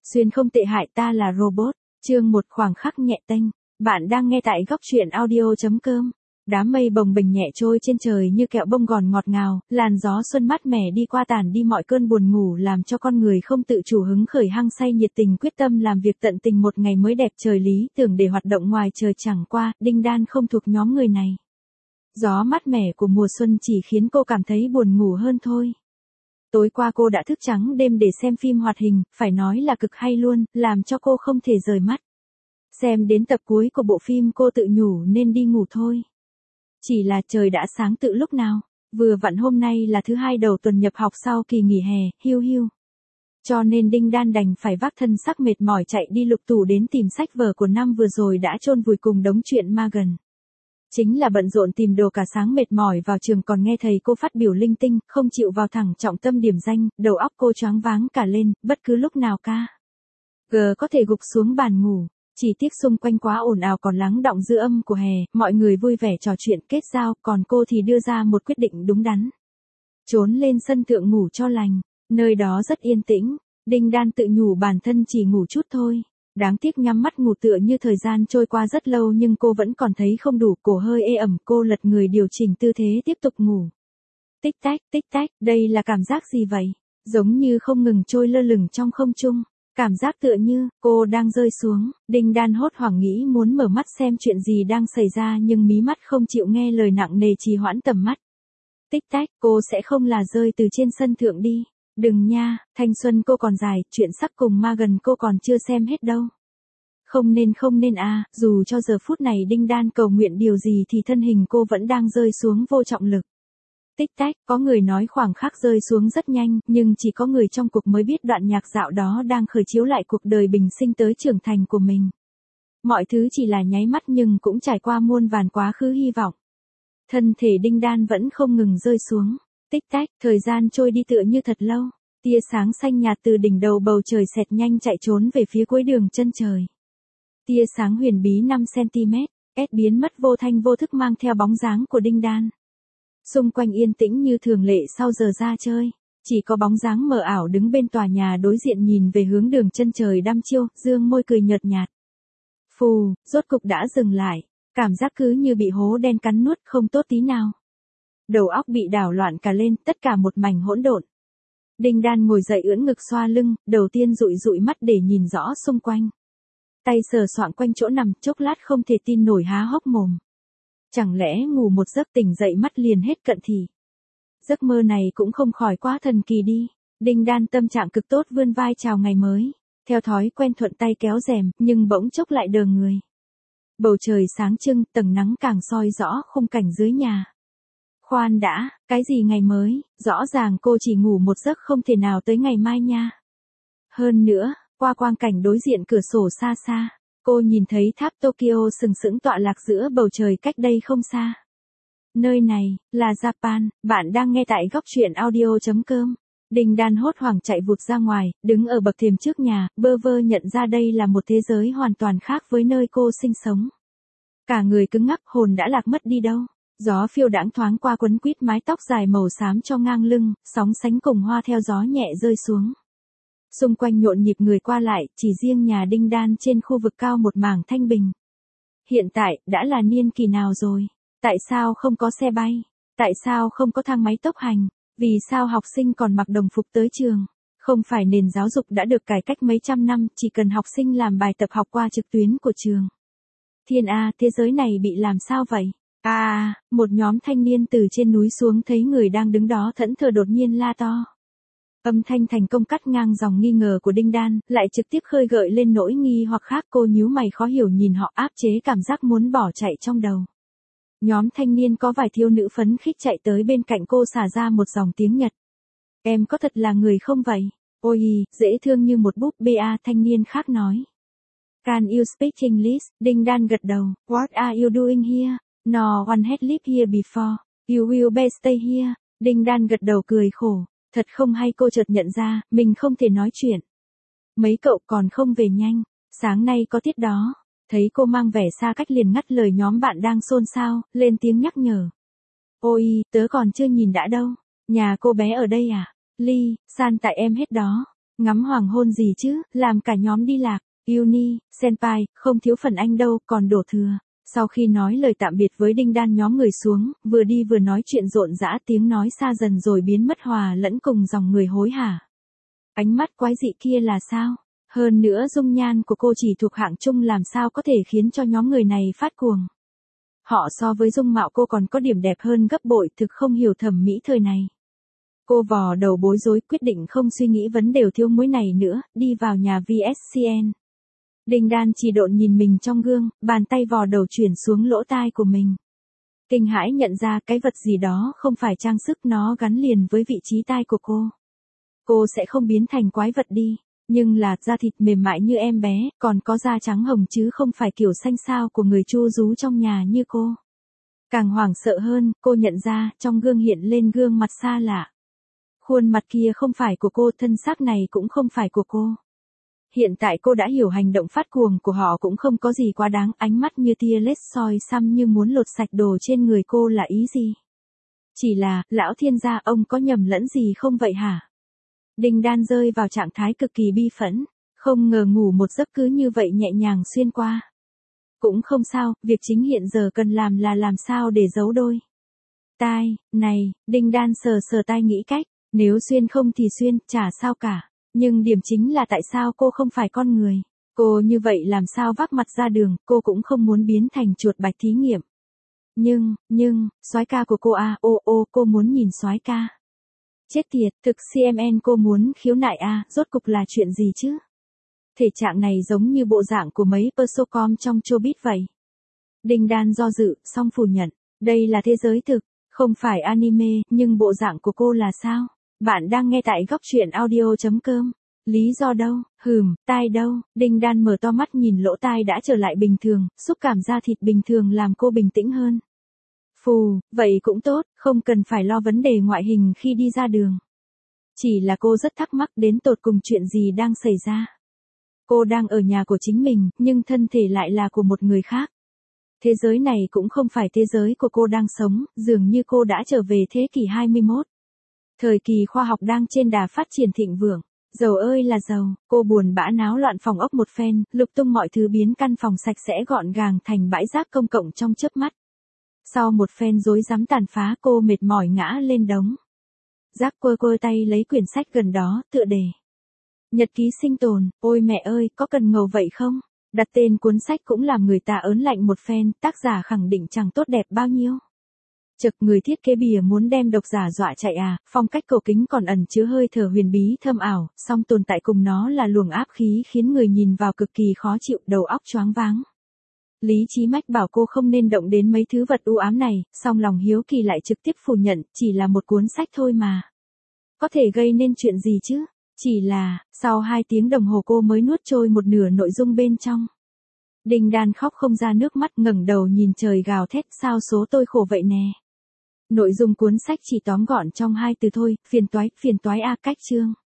Xuyên không tệ hại, ta là robot. Chương 1, khoảng khắc nhẹ tênh. Bạn đang nghe tại góc truyện audio.com. Đám mây bồng bềnh nhẹ trôi trên trời như kẹo bông gòn ngọt ngào, làn gió xuân mát mẻ đi qua tàn đi mọi cơn buồn ngủ, làm cho con người không tự chủ hứng khởi hăng say nhiệt tình quyết tâm làm việc tận tình một ngày mới đẹp trời lý tưởng để hoạt động ngoài trời. Chẳng qua, Đinh Đan không thuộc nhóm người này. Gió mát mẻ của mùa xuân chỉ khiến cô cảm thấy buồn ngủ hơn thôi. Tối qua cô đã thức trắng đêm để xem phim hoạt hình, phải nói là cực hay luôn, làm cho cô không thể rời mắt. Xem đến tập cuối của bộ phim cô tự nhủ nên đi ngủ thôi. Chỉ là trời đã sáng từ lúc nào, vừa vặn hôm nay là thứ hai đầu tuần nhập học sau kỳ nghỉ hè, hiu hiu. Cho nên Đinh Đan đành phải vác thân xác mệt mỏi chạy đi lục tủ đến tìm sách vở của năm vừa rồi đã chôn vùi cùng đống chuyện ma gần. Chính là bận rộn tìm đồ cả sáng mệt mỏi vào trường còn nghe thầy cô phát biểu linh tinh, không chịu vào thẳng trọng tâm điểm danh, đầu óc cô choáng váng cả lên, bất cứ lúc nào có thể gục xuống bàn ngủ. Chỉ tiếc xung quanh quá ồn ào còn lắng đọng dư âm của hè, mọi người vui vẻ trò chuyện kết giao, còn cô thì đưa ra một quyết định đúng đắn. Trốn lên sân thượng ngủ cho lành, nơi đó rất yên tĩnh, Đinh Đan tự nhủ bản thân chỉ ngủ chút thôi. Đáng tiếc nhắm mắt ngủ tựa như thời gian trôi qua rất lâu nhưng cô vẫn còn thấy không đủ, cổ hơi ê ẩm, cô lật người điều chỉnh tư thế tiếp tục ngủ. Tích tách, đây là cảm giác gì vậy? Giống như không ngừng trôi lơ lửng trong không trung. Cảm giác tựa như, cô đang rơi xuống, Đinh Đan hốt hoảng nghĩ muốn mở mắt xem chuyện gì đang xảy ra nhưng mí mắt không chịu nghe lời nặng nề trì hoãn tầm mắt. Tích tách, cô sẽ không là rơi từ trên sân thượng đi. Đừng nha, thanh xuân cô còn dài, chuyện sắc cùng ma gần cô còn chưa xem hết đâu. Không nên à, dù cho giờ phút này Đinh Đan cầu nguyện điều gì thì thân hình cô vẫn đang rơi xuống vô trọng lực. Tích tách, có người nói khoảng khắc rơi xuống rất nhanh, nhưng chỉ có người trong cuộc mới biết đoạn nhạc dạo đó đang khởi chiếu lại cuộc đời bình sinh tới trưởng thành của mình. Mọi thứ chỉ là nháy mắt nhưng cũng trải qua muôn vàn quá khứ hy vọng. Thân thể Đinh Đan vẫn không ngừng rơi xuống. Tích tách, thời gian trôi đi tựa như thật lâu. Tia sáng xanh nhạt từ đỉnh đầu bầu trời xẹt nhanh chạy trốn về phía cuối đường chân trời. Tia sáng huyền bí 5cm, biến mất vô thanh vô thức mang theo bóng dáng của Đinh Đan. Xung quanh yên tĩnh như thường lệ sau giờ ra chơi, chỉ có bóng dáng mờ ảo đứng bên tòa nhà đối diện nhìn về hướng đường chân trời đăm chiêu, dương môi cười nhợt nhạt. Phù, rốt cục đã dừng lại, cảm giác cứ như bị hố đen cắn nuốt, không tốt tí nào. Đầu óc bị đảo loạn cả lên, tất cả một mảnh hỗn độn. Đinh Đan ngồi dậy ưỡn ngực xoa lưng, đầu tiên dụi mắt để nhìn rõ xung quanh. Tay sờ soạng quanh chỗ nằm, chốc lát không thể tin nổi há hốc mồm. Chẳng lẽ ngủ một giấc tỉnh dậy mắt liền hết cận thị? Giấc mơ này cũng không khỏi quá thần kỳ đi. Đinh Đan tâm trạng cực tốt vươn vai chào ngày mới. Theo thói quen thuận tay kéo rèm, nhưng bỗng chốc lại đờ người. Bầu trời sáng trưng, tầng nắng càng soi rõ khung cảnh dưới nhà. Khoan đã, cái gì ngày mới, rõ ràng cô chỉ ngủ một giấc không thể nào tới ngày mai nha. Hơn nữa, qua quang cảnh đối diện cửa sổ xa xa, cô nhìn thấy tháp Tokyo sừng sững tọa lạc giữa bầu trời cách đây không xa. Nơi này, là Japan, bạn đang nghe tại góc truyện audio.com. Đinh Đan hốt hoảng chạy vụt ra ngoài, đứng ở bậc thềm trước nhà, bơ vơ nhận ra đây là một thế giới hoàn toàn khác với nơi cô sinh sống. Cả người cứng ngắc, hồn đã lạc mất đi đâu. Gió phiêu đãng thoáng qua quấn quýt mái tóc dài màu xám cho ngang lưng, sóng sánh cùng hoa theo gió nhẹ rơi xuống. Xung quanh nhộn nhịp người qua lại, chỉ riêng nhà Đinh Đan trên khu vực cao một mảng thanh bình. Hiện tại, đã là niên kỳ nào rồi? Tại sao không có xe bay? Tại sao không có thang máy tốc hành? Vì sao học sinh còn mặc đồng phục tới trường? Không phải nền giáo dục đã được cải cách mấy trăm năm, chỉ cần học sinh làm bài tập học qua trực tuyến của trường. Thiên A, thế giới này bị làm sao vậy? Một nhóm thanh niên từ trên núi xuống thấy người đang đứng đó thẫn thờ đột nhiên la to. Âm thanh thành công cắt ngang dòng nghi ngờ của Đinh Đan, lại trực tiếp khơi gợi lên nỗi nghi hoặc khác. Cô nhíu mày khó hiểu nhìn họ, áp chế cảm giác muốn bỏ chạy trong đầu. Nhóm thanh niên có vài thiếu nữ phấn khích chạy tới bên cạnh cô xả ra một dòng tiếng Nhật. Em có thật là người không vậy? Ôi, dễ thương như một búp bê à, thanh niên khác nói. Can you speak English? Đinh Đan gật đầu. What are you doing here? No one had lived here before. You will best stay here. Đinh Đan gật đầu cười khổ. Thật không hay, cô chợt nhận ra, mình không thể nói chuyện. Mấy cậu còn không về nhanh, sáng nay có tiết đó. Thấy cô mang vẻ xa cách liền ngắt lời nhóm bạn đang xôn xao, lên tiếng nhắc nhở. Ôi, tớ còn chưa nhìn đã đâu. Nhà cô bé ở đây à? Ly, san tại em hết đó. Ngắm hoàng hôn gì chứ, làm cả nhóm đi lạc. Uni, Senpai, không thiếu phần anh đâu, còn đổ thừa. Sau khi nói lời tạm biệt với Đinh Đan nhóm người xuống, vừa đi vừa nói chuyện rộn rã, tiếng nói xa dần rồi biến mất hòa lẫn cùng dòng người hối hả. Ánh mắt quái dị kia là sao? Hơn nữa dung nhan của cô chỉ thuộc hạng trung làm sao có thể khiến cho nhóm người này phát cuồng. Họ so với dung mạo cô còn có điểm đẹp hơn gấp bội, thực không hiểu thẩm mỹ thời này. Cô vò đầu bối rối, quyết định không suy nghĩ vấn đề thiếu muối này nữa, đi vào nhà VSCN. Đinh Đan chỉ độn nhìn mình trong gương, bàn tay vò đầu chuyển xuống lỗ tai của mình. Kinh hãi nhận ra cái vật gì đó không phải trang sức, nó gắn liền với vị trí tai của cô. Cô sẽ không biến thành quái vật đi, nhưng là da thịt mềm mại như em bé, còn có da trắng hồng chứ không phải kiểu xanh xao của người chu rú trong nhà như cô. Càng hoảng sợ hơn, cô nhận ra trong gương hiện lên gương mặt xa lạ. Khuôn mặt kia không phải của cô, thân xác này cũng không phải của cô. Hiện tại cô đã hiểu hành động phát cuồng của họ cũng không có gì quá đáng, ánh mắt như tia lết soi xăm như muốn lột sạch đồ trên người cô là ý gì? Chỉ là, lão thiên gia, ông có nhầm lẫn gì không vậy hả? Đinh Đan rơi vào trạng thái cực kỳ bi phẫn, không ngờ ngủ một giấc cứ như vậy nhẹ nhàng xuyên qua. Cũng không sao, việc chính hiện giờ cần làm là làm sao để giấu đôi tai này. Đinh Đan sờ sờ tai nghĩ cách, nếu xuyên không thì xuyên, chả sao cả. Nhưng điểm chính là tại sao cô không phải con người? Cô như vậy làm sao vác mặt ra đường, cô cũng không muốn biến thành chuột bạch thí nghiệm. Nhưng, soái ca của cô à, cô muốn nhìn soái ca. Chết tiệt, thực CMN cô muốn khiếu nại à, rốt cục là chuyện gì chứ? Thể trạng này giống như bộ dạng của mấy persocom trong showbiz vậy. Đinh Đan do dự, song phủ nhận, đây là thế giới thực, không phải anime, nhưng bộ dạng của cô là sao? Bạn đang nghe tại góc truyện audio.com. Lý do đâu? Tai đâu? Đinh Đan mở to mắt nhìn lỗ tai đã trở lại bình thường, xúc cảm da thịt bình thường làm cô bình tĩnh hơn. Phù, vậy cũng tốt, không cần phải lo vấn đề ngoại hình khi đi ra đường. Chỉ là cô rất thắc mắc đến tột cùng chuyện gì đang xảy ra. Cô đang ở nhà của chính mình, nhưng thân thể lại là của một người khác. Thế giới này cũng không phải thế giới của cô đang sống, dường như cô đã trở về thế kỷ 21. Thời kỳ khoa học đang trên đà phát triển thịnh vượng. Giàu ơi là giàu, cô buồn bã náo loạn phòng ốc một phen, lục tung mọi thứ biến căn phòng sạch sẽ gọn gàng thành bãi rác công cộng trong chớp mắt. Sau một phen rối rắm tàn phá, cô mệt mỏi ngã lên đống rác, quơ tay lấy quyển sách gần đó, tựa đề Nhật ký sinh tồn. Ôi mẹ ơi, có cần ngầu vậy không? Đặt tên cuốn sách cũng làm người ta ớn lạnh một phen, tác giả khẳng định chẳng tốt đẹp bao nhiêu. Chực, người thiết kế bìa muốn đem độc giả dọa chạy à, phong cách cổ kính còn ẩn chứa hơi thở huyền bí thâm ảo, song tồn tại cùng nó là luồng áp khí khiến người nhìn vào cực kỳ khó chịu, đầu óc choáng váng. Lý trí mách bảo cô không nên động đến mấy thứ vật u ám này, song lòng hiếu kỳ lại trực tiếp phủ nhận, chỉ là một cuốn sách thôi mà. Có thể gây nên chuyện gì chứ? Chỉ là, sau 2 tiếng đồng hồ cô mới nuốt trôi một nửa nội dung bên trong. Đinh Đan khóc không ra nước mắt, ngẩng đầu nhìn trời gào thét, sao số tôi khổ vậy nè. Nội dung cuốn sách chỉ tóm gọn trong 2 từ thôi, phiền toái a, cách chương.